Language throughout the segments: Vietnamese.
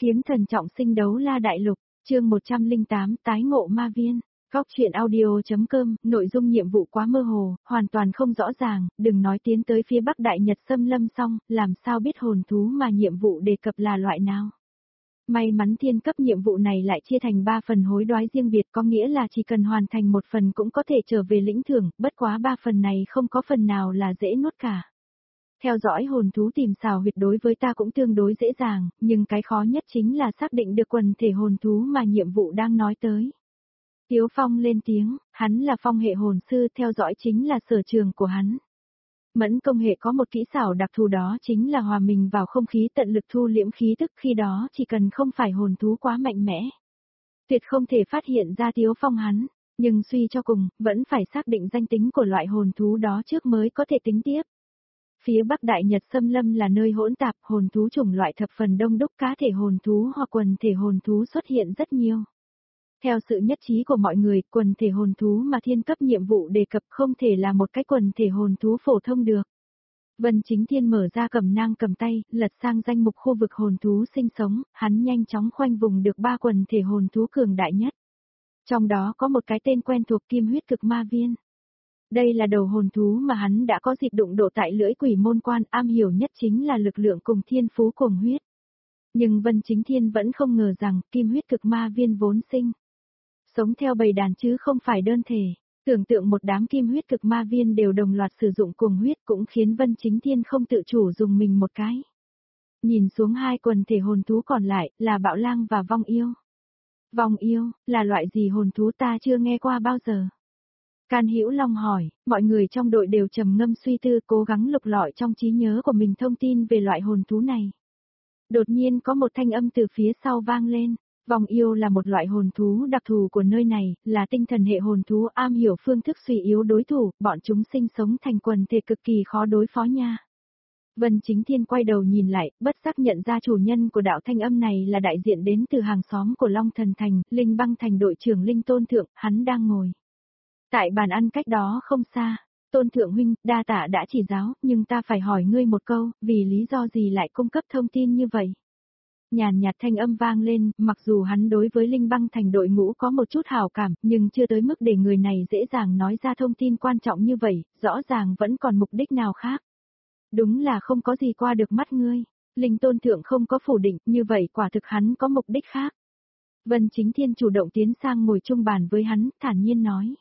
Kiếm thần trọng sinh đấu la đại lục, chương 108 tái ngộ ma viên. Góc truyện audio.com, nội dung nhiệm vụ quá mơ hồ, hoàn toàn không rõ ràng, đừng nói tiến tới phía Bắc Đại Nhật xâm lâm xong, làm sao biết hồn thú mà nhiệm vụ đề cập là loại nào. May mắn thiên cấp nhiệm vụ này lại chia thành 3 phần hối đoái riêng biệt, có nghĩa là chỉ cần hoàn thành một phần cũng có thể trở về lĩnh thưởng, bất quá 3 phần này không có phần nào là dễ nuốt cả. Theo dõi hồn thú tìm xào huyệt đối với ta cũng tương đối dễ dàng, nhưng cái khó nhất chính là xác định được quần thể hồn thú mà nhiệm vụ đang nói tới. Tiếu Phong lên tiếng, hắn là phong hệ hồn sư, theo dõi chính là sở trường của hắn. Mẫn công hệ có một kỹ xảo đặc thù, đó chính là hòa mình vào không khí, tận lực thu liễm khí tức, khi đó chỉ cần không phải hồn thú quá mạnh mẽ, tuyệt không thể phát hiện ra Tiếu Phong hắn, nhưng suy cho cùng, vẫn phải xác định danh tính của loại hồn thú đó trước mới có thể tính tiếp. Phía Bắc Đại Nhật xâm lâm là nơi hỗn tạp, hồn thú chủng loại thập phần đông đúc, cá thể hồn thú hoặc quần thể hồn thú xuất hiện rất nhiều. Theo sự nhất trí của mọi người, quần thể hồn thú mà thiên cấp nhiệm vụ đề cập không thể là một cái quần thể hồn thú phổ thông được. Vân Chính Thiên mở ra cẩm nang cầm tay, lật sang danh mục khu vực hồn thú sinh sống, hắn nhanh chóng khoanh vùng được 3 quần thể hồn thú cường đại nhất. Trong đó có một cái tên quen thuộc, Kim huyết cực ma viên. Đây là đầu hồn thú mà hắn đã có dịp đụng độ tại lưỡi quỷ môn quan, am hiểu nhất chính là lực lượng cùng thiên phú cùng huyết. Nhưng Vân Chính Thiên vẫn không ngờ rằng kim huyết cực ma viên vốn sinh sống theo bầy đàn chứ không phải đơn thể. Tưởng tượng một đám kim huyết cực ma viên đều đồng loạt sử dụng cuồng huyết cũng khiến Vân Chính Thiên không tự chủ dùng mình một cái. Nhìn xuống 2 quần thể hồn thú còn lại là bạo lang và vong yêu. Vong yêu là loại gì hồn thú, ta chưa nghe qua bao giờ. Can Hữu Long hỏi, mọi người trong đội đều trầm ngâm suy tư, cố gắng lục lọi trong trí nhớ của mình thông tin về loại hồn thú này. Đột nhiên có một thanh âm từ phía sau vang lên. Vong yêu là một loại hồn thú đặc thù của nơi này, là tinh thần hệ hồn thú, am hiểu phương thức suy yếu đối thủ, bọn chúng sinh sống thành quần thể cực kỳ khó đối phó nha. Vân Chính Thiên quay đầu nhìn lại, bất giác nhận ra chủ nhân của đạo thanh âm này là đại diện đến từ hàng xóm của Long Thần Thành, Linh Băng Thành đội trưởng Linh Tôn Thượng, hắn đang ngồi tại bàn ăn cách đó không xa. Tôn Thượng huynh, đa tạ đã chỉ giáo, nhưng ta phải hỏi ngươi một câu, vì lý do gì lại cung cấp thông tin như vậy? Nhàn nhạt thanh âm vang lên, mặc dù hắn đối với Linh Băng Thành đội ngũ có một chút hảo cảm, nhưng chưa tới mức để người này dễ dàng nói ra thông tin quan trọng như vậy, rõ ràng vẫn còn mục đích nào khác. Đúng là không có gì qua được mắt ngươi. Linh Tôn Thượng không có phủ định, như vậy quả thực hắn có mục đích khác. Vân Chính Thiên chủ động tiến sang ngồi chung bàn với hắn, thản nhiên nói.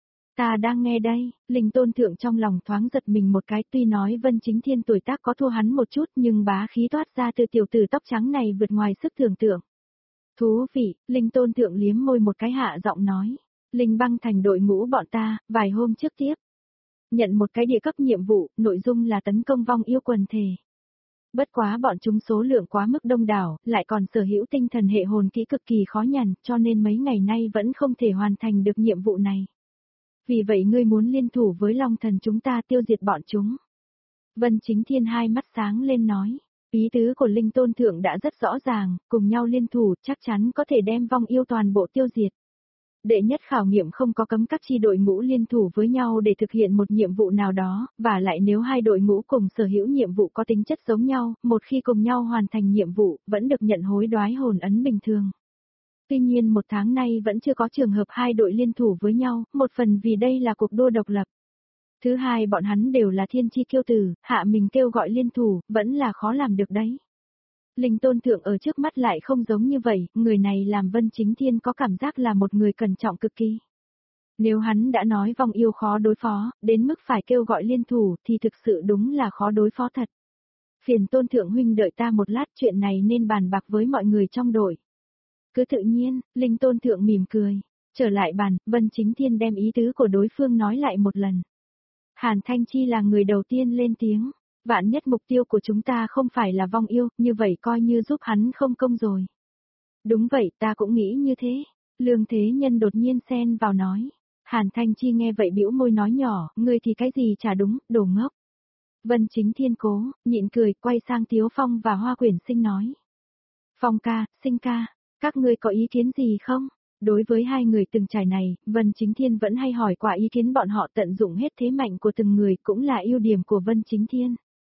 Ta đang nghe đây. Linh Tôn Thượng trong lòng thoáng giật mình một cái, tuy nói Vân Chính Thiên tuổi tác có thua hắn một chút nhưng bá khí toát ra từ tiểu tử tóc trắng này vượt ngoài sức tưởng tượng. Thú vị, Linh Tôn Thượng liếm môi một cái hạ giọng nói. Linh Băng Thành đội ngũ bọn ta, vài hôm trước tiếp nhận một cái địa cấp nhiệm vụ, nội dung là tấn công vong yêu quần thể. Bất quá bọn chúng số lượng quá mức đông đảo, lại còn sở hữu tinh thần hệ hồn kỹ cực kỳ khó nhằn, cho nên mấy ngày nay vẫn không thể hoàn thành được nhiệm vụ này. Vì vậy ngươi muốn liên thủ với Long Thần chúng ta tiêu diệt bọn chúng. Vân Chính Thiên hai mắt sáng lên nói, ý tứ của Linh Tôn Thượng đã rất rõ ràng, cùng nhau liên thủ chắc chắn có thể đem vong yêu toàn bộ tiêu diệt. Đệ nhất khảo nghiệm không có cấm các chi đội ngũ liên thủ với nhau để thực hiện một nhiệm vụ nào đó, và lại nếu hai đội ngũ cùng sở hữu nhiệm vụ có tính chất giống nhau, một khi cùng nhau hoàn thành nhiệm vụ, vẫn được nhận hối đoái hồn ấn bình thường. Tuy nhiên 1 tháng nay vẫn chưa có trường hợp hai đội liên thủ với nhau, một phần vì đây là cuộc đua độc lập. Thứ hai, bọn hắn đều là thiên chi kiêu tử, hạ mình kêu gọi liên thủ, vẫn là khó làm được đấy. Linh Tôn Thượng ở trước mắt lại không giống như vậy, người này làm Vân Chính Thiên có cảm giác là một người cẩn trọng cực kỳ. Nếu hắn đã nói vong yêu khó đối phó, đến mức phải kêu gọi liên thủ thì thực sự đúng là khó đối phó thật. Phiền Tôn Thượng huynh đợi ta một lát, chuyện này nên bàn bạc với mọi người trong đội. Cứ tự nhiên, Linh Tôn Thượng mỉm cười. Trở lại bàn, Vân Chính Thiên đem ý tứ của đối phương nói lại một lần. Hàn Thanh Chi là người đầu tiên lên tiếng. Vạn nhất mục tiêu của chúng ta không phải là vong yêu, như vậy coi như giúp hắn không công rồi. Đúng vậy, ta cũng nghĩ như thế. Lương Thế Nhân đột nhiên xen vào nói. Hàn Thanh Chi nghe vậy bĩu môi nói nhỏ, ngươi thì cái gì chả đúng, đồ ngốc. Vân Chính Thiên cố, nhịn cười, quay sang Tiếu Phong và Hoa Quyển Sinh nói. Phong ca, Sinh ca, các ngươi có ý kiến gì không? Đối với hai người từng trải này, Vân Chính Thiên vẫn hay hỏi qua ý kiến bọn họ, tận dụng hết thế mạnh của từng người cũng là ưu điểm của Vân Chính Thiên.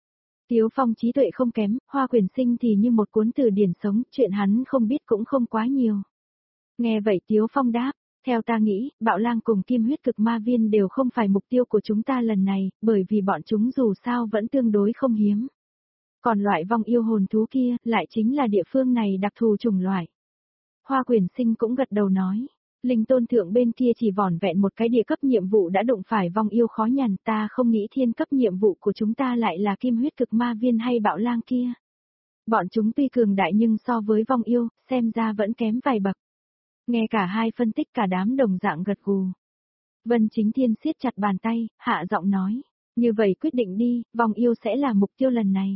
Tiếu Phong trí tuệ không kém, Hoa Quyền Sinh thì như một cuốn từ điển sống, chuyện hắn không biết cũng không quá nhiều. Nghe vậy Tiếu Phong đáp, theo ta nghĩ, Bạo Lang cùng Kim Huyết Cực Ma Viên đều không phải mục tiêu của chúng ta lần này, bởi vì bọn chúng dù sao vẫn tương đối không hiếm. Còn loại vong yêu hồn thú kia, lại chính là địa phương này đặc thù chủng loại. Hoa Quyền Sinh cũng gật đầu nói, Linh Tôn Thượng bên kia chỉ vỏn vẹn một cái địa cấp nhiệm vụ đã đụng phải vong yêu khó nhằn, ta không nghĩ thiên cấp nhiệm vụ của chúng ta lại là Kim Huyết Cực Ma Viên hay Bạo Lang kia. Bọn chúng tuy cường đại nhưng so với vong yêu, xem ra vẫn kém vài bậc. Nghe cả hai phân tích cả đám đồng dạng gật gù. Vân Chính Thiên siết chặt bàn tay, hạ giọng nói, như vậy quyết định đi, vong yêu sẽ là mục tiêu lần này.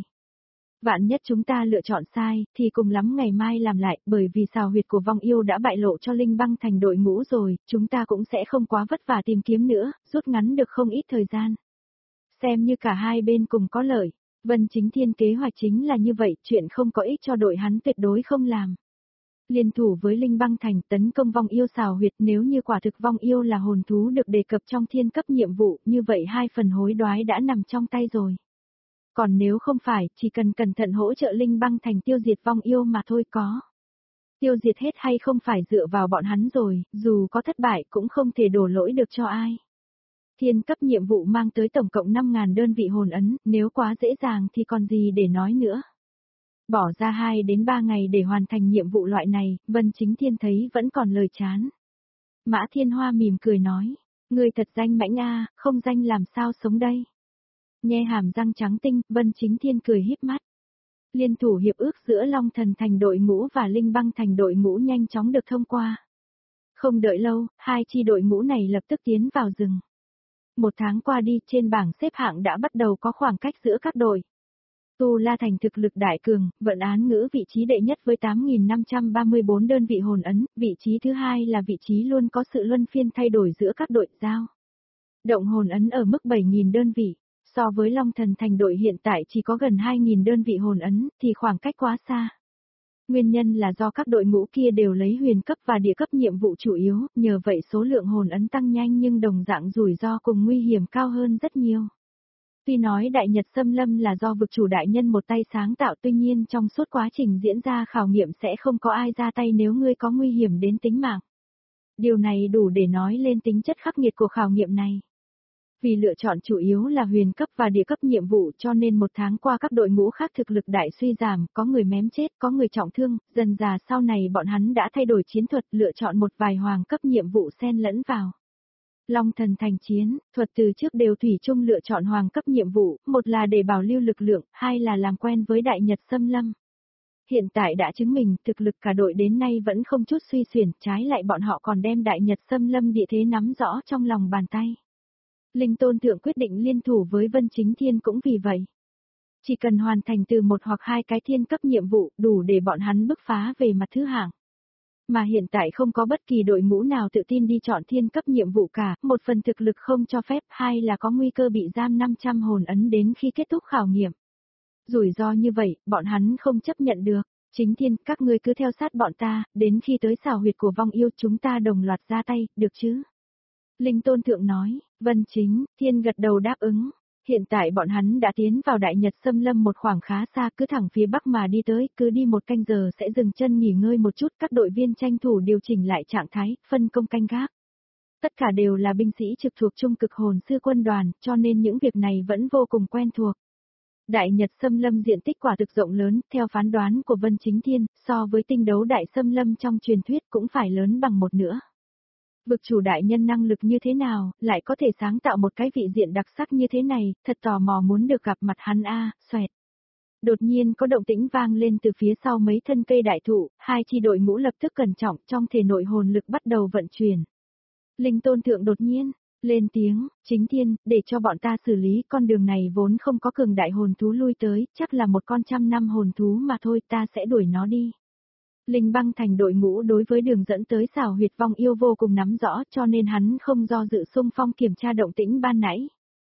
Vạn nhất chúng ta lựa chọn sai, thì cùng lắm ngày mai làm lại, bởi vì xào huyệt của vong yêu đã bại lộ cho Linh Băng Thành đội ngũ rồi, chúng ta cũng sẽ không quá vất vả tìm kiếm nữa, rút ngắn được không ít thời gian. Xem như cả hai bên cùng có lợi, Vân Chính Thiên kế hoạch chính là như vậy, chuyện không có ích cho đội hắn tuyệt đối không làm. Liên thủ với Linh Băng Thành tấn công vong yêu xào huyệt, nếu như quả thực vong yêu là hồn thú được đề cập trong thiên cấp nhiệm vụ, như vậy hai phần hối đoái đã nằm trong tay rồi. Còn nếu không phải, chỉ cần cẩn thận hỗ trợ Linh Băng Thành tiêu diệt vong yêu mà thôi có. Tiêu diệt hết hay không phải dựa vào bọn hắn rồi, dù có thất bại cũng không thể đổ lỗi được cho ai. Thiên cấp nhiệm vụ mang tới tổng cộng 5.000 đơn vị hồn ấn, nếu quá dễ dàng thì còn gì để nói nữa. Bỏ ra 2 đến 3 ngày để hoàn thành nhiệm vụ loại này, Vân Chính Thiên thấy vẫn còn lời chán. Mã Thiên Hoa mỉm cười nói, người thật danh mãnh a, không danh làm sao sống đây. Nhe hàm răng trắng tinh, Vân Chính Thiên cười híp mắt. Liên thủ hiệp ước giữa Long Thần Thành đội ngũ và Linh Băng Thành đội ngũ nhanh chóng được thông qua. Không đợi lâu, hai chi đội ngũ này lập tức tiến vào rừng. 1 tháng qua đi, trên bảng xếp hạng đã bắt đầu có khoảng cách giữa các đội. Tu La Thành thực lực đại cường, vận án ngữ vị trí đệ nhất với 8.534 đơn vị hồn ấn, vị trí thứ hai là vị trí luôn có sự luân phiên thay đổi giữa các đội giao. Động hồn ấn ở mức 7.000 đơn vị, so với Long Thần Thành đội hiện tại chỉ có gần 2.000 đơn vị hồn ấn, thì khoảng cách quá xa. Nguyên nhân là do các đội ngũ kia đều lấy huyền cấp và địa cấp nhiệm vụ chủ yếu, nhờ vậy số lượng hồn ấn tăng nhanh nhưng đồng dạng rủi ro cùng nguy hiểm cao hơn rất nhiều. Tuy nói Đại Nhật Xâm Lâm là do vực chủ đại nhân một tay sáng tạo, tuy nhiên trong suốt quá trình diễn ra khảo nghiệm sẽ không có ai ra tay nếu ngươi có nguy hiểm đến tính mạng. Điều này đủ để nói lên tính chất khắc nghiệt của khảo nghiệm này. Vì lựa chọn chủ yếu là huyền cấp và địa cấp nhiệm vụ cho nên 1 tháng qua các đội ngũ khác thực lực đại suy giảm, có người mém chết, có người trọng thương, dần dà sau này bọn hắn đã thay đổi chiến thuật, lựa chọn một vài hoàng cấp nhiệm vụ xen lẫn vào. Long Thần Thành chiến, thuật từ trước đều thủy chung lựa chọn hoàng cấp nhiệm vụ, một là để bảo lưu lực lượng, hai là làm quen với Đại Nhật Xâm Lâm. Hiện tại đã chứng minh thực lực cả đội đến nay vẫn không chút suy xuyển, trái lại bọn họ còn đem Đại Nhật Xâm Lâm địa thế nắm rõ trong lòng bàn tay. Linh Tôn Thượng quyết định liên thủ với Vân Chính Thiên cũng vì vậy. Chỉ cần hoàn thành từ 1 hoặc 2 cái thiên cấp nhiệm vụ đủ để bọn hắn bứt phá về mặt thứ hạng. Mà hiện tại không có bất kỳ đội ngũ nào tự tin đi chọn thiên cấp nhiệm vụ cả, một phần thực lực không cho phép, hai là có nguy cơ bị giam 500 hồn ấn đến khi kết thúc khảo nghiệm. Rủi ro như vậy, bọn hắn không chấp nhận được. Chính Thiên, các ngươi cứ theo sát bọn ta, đến khi tới xảo huyệt của vong yêu chúng ta đồng loạt ra tay, được chứ? Linh Tôn Thượng nói, Vân Chính Thiên gật đầu đáp ứng. Hiện tại bọn hắn đã tiến vào Đại Nhật Xâm Lâm một khoảng khá xa, cứ thẳng phía bắc mà đi tới, cứ đi 1 canh giờ sẽ dừng chân nghỉ ngơi một chút, các đội viên tranh thủ điều chỉnh lại trạng thái, phân công canh gác. Tất cả đều là binh sĩ trực thuộc Trung Cực Hồn Sư quân đoàn, cho nên những việc này vẫn vô cùng quen thuộc. Đại Nhật Xâm Lâm diện tích quả thực rộng lớn, theo phán đoán của Vân Chính Thiên, so với tinh đấu Đại Xâm Lâm trong truyền thuyết cũng phải lớn bằng 1 nữa. Vực chủ đại nhân năng lực như thế nào, lại có thể sáng tạo một cái vị diện đặc sắc như thế này, thật tò mò muốn được gặp mặt hắn a, xoẹt. Đột nhiên có động tĩnh vang lên từ phía sau mấy thân cây đại thụ, hai chi đội ngũ lập tức cẩn trọng, trong thể nội hồn lực bắt đầu vận chuyển. Linh Tôn Thượng đột nhiên lên tiếng, Chính Thiên, để cho bọn ta xử lý, con đường này vốn không có cường đại hồn thú lui tới, chắc là một con 100 năm hồn thú mà thôi, ta sẽ đuổi nó đi. Linh Băng Thành đội ngũ đối với đường dẫn tới xảo huyệt vong yêu vô cùng nắm rõ, cho nên hắn không do dự xung phong kiểm tra động tĩnh ban nãy.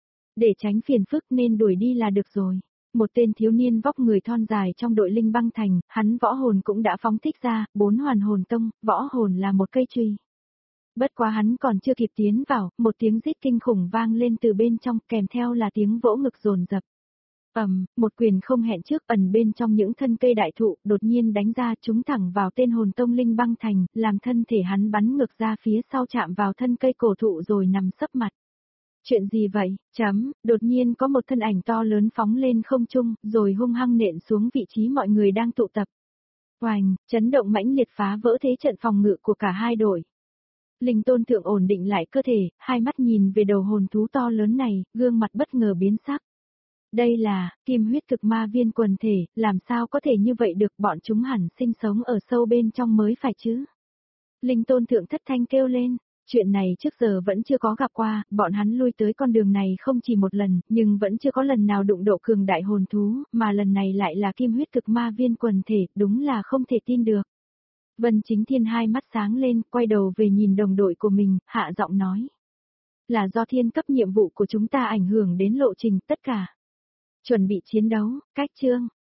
Để tránh phiền phức nên đuổi đi là được rồi. Một tên thiếu niên vóc người thon dài trong đội Linh Băng Thành, hắn võ hồn cũng đã phóng thích ra, 4 hoàn hồn tông, võ hồn là một cây chùy. Bất quá hắn còn chưa kịp tiến vào, một tiếng rít kinh khủng vang lên từ bên trong, kèm theo là tiếng vỗ ngực dồn dập. Một quyền không hẹn trước ẩn bên trong những thân cây đại thụ, đột nhiên đánh ra trúng thẳng vào tên hồn tông linh băng thành, làm thân thể hắn bắn ngược ra phía sau chạm vào thân cây cổ thụ rồi nằm sấp mặt. Chuyện gì vậy? Đột nhiên có một thân ảnh to lớn phóng lên không trung, rồi hung hăng nện xuống vị trí mọi người đang tụ tập. Oành, chấn động mãnh liệt phá vỡ thế trận phòng ngự của cả hai đội. Linh Tôn Thượng ổn định lại cơ thể, hai mắt nhìn về đầu hồn thú to lớn này, gương mặt bất ngờ biến sắc. Đây là, kim huyết thực ma viên quần thể, làm sao có thể như vậy được, bọn chúng hẳn sinh sống ở sâu bên trong mới phải chứ. Linh Tôn Thượng thất thanh kêu lên, chuyện này trước giờ vẫn chưa có gặp qua, bọn hắn lui tới con đường này không chỉ một lần, nhưng vẫn chưa có lần nào đụng độ cường đại hồn thú, mà lần này lại là kim huyết thực ma viên quần thể, đúng là không thể tin được. Vân Chính Thiên hai mắt sáng lên, quay đầu về nhìn đồng đội của mình, hạ giọng nói. Là do thiên cấp nhiệm vụ của chúng ta ảnh hưởng đến lộ trình tất cả. Chuẩn bị chiến đấu, cách chương.